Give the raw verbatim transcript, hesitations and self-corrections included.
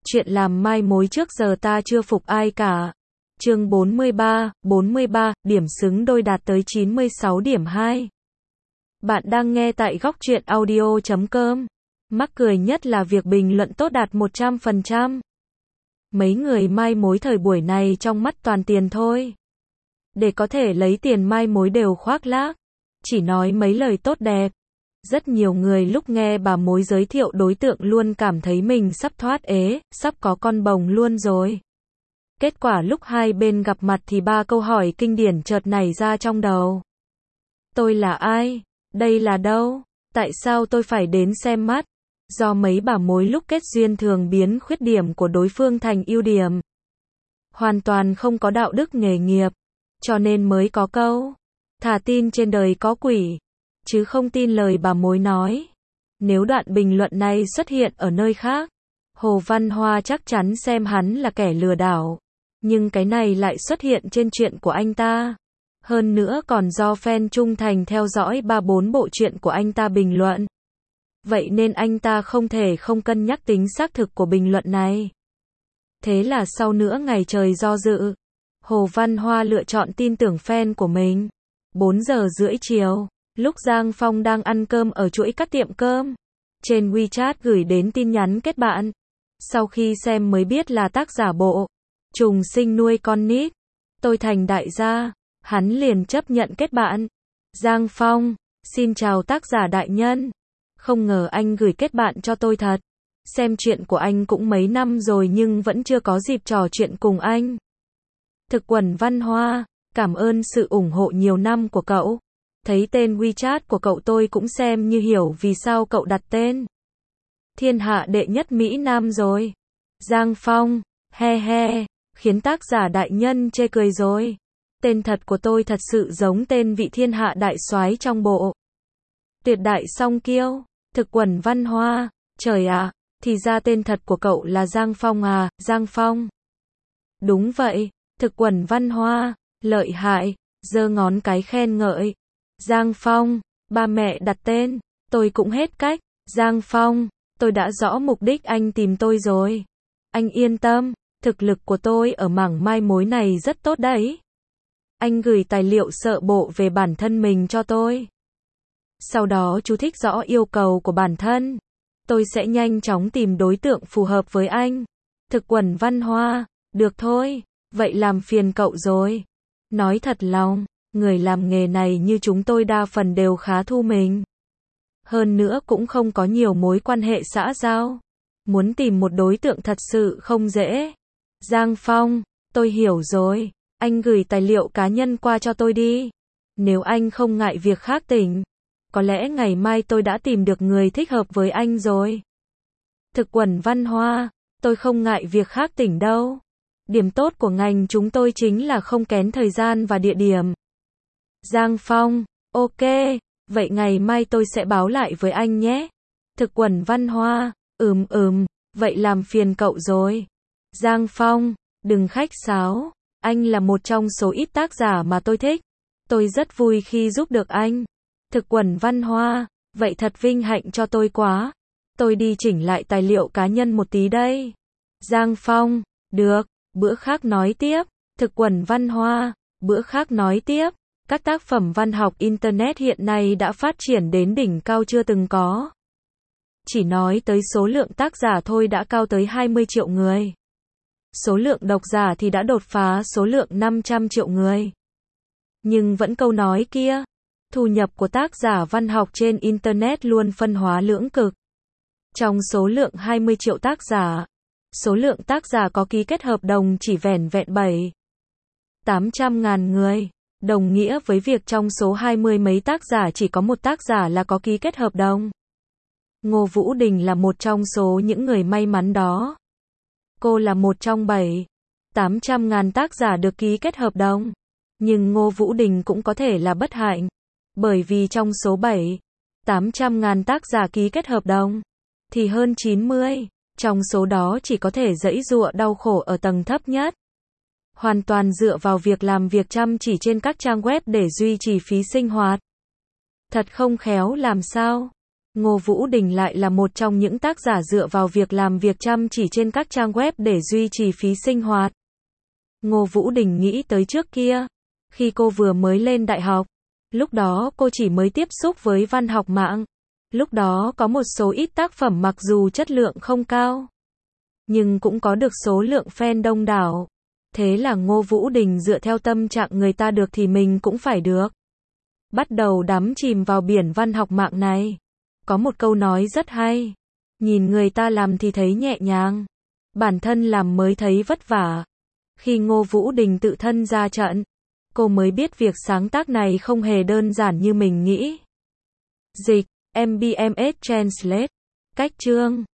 Chuyện làm mai mối trước giờ ta chưa phục ai cả. Chương bốn mươi ba, bốn mươi ba, điểm xứng đôi đạt tới chín mươi sáu điểm hai. Bạn đang nghe tại góc truyện audio chấm com. Mắc cười nhất là việc bình luận tốt đạt một trăm phần trăm. Mấy người mai mối thời buổi này trong mắt toàn tiền thôi. Để có thể lấy tiền mai mối đều khoác lác, chỉ nói mấy lời tốt đẹp. Rất nhiều người lúc nghe bà mối giới thiệu đối tượng luôn cảm thấy mình sắp thoát ế, sắp có con bồng luôn rồi. Kết quả lúc hai bên gặp mặt thì ba câu hỏi kinh điển chợt nảy ra trong đầu. Tôi là ai? Đây là đâu? Tại sao tôi phải đến xem mắt? Do mấy bà mối lúc kết duyên thường biến khuyết điểm của đối phương thành ưu điểm. Hoàn toàn không có đạo đức nghề nghiệp. Cho nên mới có câu, thà tin trên đời có quỷ, chứ không tin lời bà mối nói. Nếu đoạn bình luận này xuất hiện ở nơi khác, Hồ Văn Hoa chắc chắn xem hắn là kẻ lừa đảo. Nhưng cái này lại xuất hiện trên chuyện của anh ta. Hơn nữa còn do fan trung thành theo dõi ba bốn bộ truyện của anh ta bình luận. Vậy nên anh ta không thể không cân nhắc tính xác thực của bình luận này. Thế là sau nửa ngày trời do dự, Hồ Văn Hoa lựa chọn tin tưởng fan của mình. bốn giờ rưỡi chiều, lúc Giang Phong đang ăn cơm ở chuỗi các tiệm cơm, trên WeChat gửi đến tin nhắn kết bạn. Sau khi xem mới biết là tác giả bộ trùng sinh nuôi con nít. Tôi thành đại gia, hắn liền chấp nhận kết bạn. Giang Phong, xin chào tác giả đại nhân. Không ngờ anh gửi kết bạn cho tôi thật. Xem chuyện của anh cũng mấy năm rồi nhưng vẫn chưa có dịp trò chuyện cùng anh. Thực quần Văn Hoa, cảm ơn sự ủng hộ nhiều năm của cậu. Thấy tên WeChat của cậu tôi cũng xem như hiểu vì sao cậu đặt tên thiên hạ đệ nhất Mỹ Nam rồi. Giang Phong, he he, khiến tác giả đại nhân chê cười rồi. Tên thật của tôi thật sự giống tên vị thiên hạ đại soái trong bộ Tuyệt Đại Song Kiêu. Thực quần Văn Hoa, trời ạ, thì ra tên thật của cậu là Giang Phong à, Giang Phong. Đúng vậy, thực quần Văn Hoa, lợi hại, giơ ngón cái khen ngợi. Giang Phong, ba mẹ đặt tên, tôi cũng hết cách. Giang Phong, tôi đã rõ mục đích anh tìm tôi rồi. Anh yên tâm, thực lực của tôi ở mảng mai mối này rất tốt đấy. Anh gửi tài liệu sợ bộ về bản thân mình cho tôi. Sau đó chú thích rõ yêu cầu của bản thân. Tôi sẽ nhanh chóng tìm đối tượng phù hợp với anh. Thực quần Văn Hoa, được thôi, vậy làm phiền cậu rồi. Nói thật lòng, người làm nghề này như chúng tôi đa phần đều khá thu mình. Hơn nữa cũng không có nhiều mối quan hệ xã giao. Muốn tìm một đối tượng thật sự không dễ. Giang Phong, tôi hiểu rồi. Anh gửi tài liệu cá nhân qua cho tôi đi. Nếu anh không ngại việc khác tỉnh, có lẽ ngày mai tôi đã tìm được người thích hợp với anh rồi. Thực quần Văn Hoa, tôi không ngại việc khác tỉnh đâu. Điểm tốt của ngành chúng tôi chính là không kén thời gian và địa điểm. Giang Phong, ok, vậy ngày mai tôi sẽ báo lại với anh nhé. Thực quần Văn Hoa, ừm ừm, vậy làm phiền cậu rồi. Giang Phong, đừng khách sáo, anh là một trong số ít tác giả mà tôi thích. Tôi rất vui khi giúp được anh. Thực quần Văn Hoa, vậy thật vinh hạnh cho tôi quá. Tôi đi chỉnh lại tài liệu cá nhân một tí đây. Giang Phong, được, bữa khác nói tiếp. Thực quần Văn Hoa, bữa khác nói tiếp. Các tác phẩm văn học Internet hiện nay đã phát triển đến đỉnh cao chưa từng có. Chỉ nói tới số lượng tác giả thôi đã cao tới hai mươi triệu người. Số lượng độc giả thì đã đột phá số lượng năm trăm triệu người. Nhưng vẫn câu nói kia, thu nhập của tác giả văn học trên Internet luôn phân hóa lưỡng cực. Trong số lượng hai mươi triệu tác giả, số lượng tác giả có ký kết hợp đồng chỉ vẻn vẹn bảy tám trăm ngàn người. Đồng nghĩa với việc trong số hai mươi mấy tác giả chỉ có một tác giả là có ký kết hợp đồng. Ngô Vũ Đình là một trong số những người may mắn đó. Cô là một trong bảy tám trăm ngàn tác giả được ký kết hợp đồng. Nhưng Ngô Vũ Đình cũng có thể là bất hạnh. Bởi vì trong số bảy tám trăm ngàn tác giả ký kết hợp đồng, thì hơn chín mươi trong số đó chỉ có thể giãy giụa đau khổ ở tầng thấp nhất. Hoàn toàn dựa vào việc làm việc chăm chỉ trên các trang web để duy trì phí sinh hoạt. Thật không khéo làm sao. Ngô Vũ Đình lại là một trong những tác giả dựa vào việc làm việc chăm chỉ trên các trang web để duy trì phí sinh hoạt. Ngô Vũ Đình nghĩ tới trước kia, khi cô vừa mới lên đại học, lúc đó cô chỉ mới tiếp xúc với văn học mạng. Lúc đó có một số ít tác phẩm mặc dù chất lượng không cao, nhưng cũng có được số lượng fan đông đảo. Thế là Ngô Vũ Đình dựa theo tâm trạng người ta được thì mình cũng phải được. Bắt đầu đắm chìm vào biển văn học mạng này. Có một câu nói rất hay. Nhìn người ta làm thì thấy nhẹ nhàng. Bản thân làm mới thấy vất vả. Khi Ngô Vũ Đình tự thân ra trận, cô mới biết việc sáng tác này không hề đơn giản như mình nghĩ. Dịch, em bê em ét Translate. Cách chương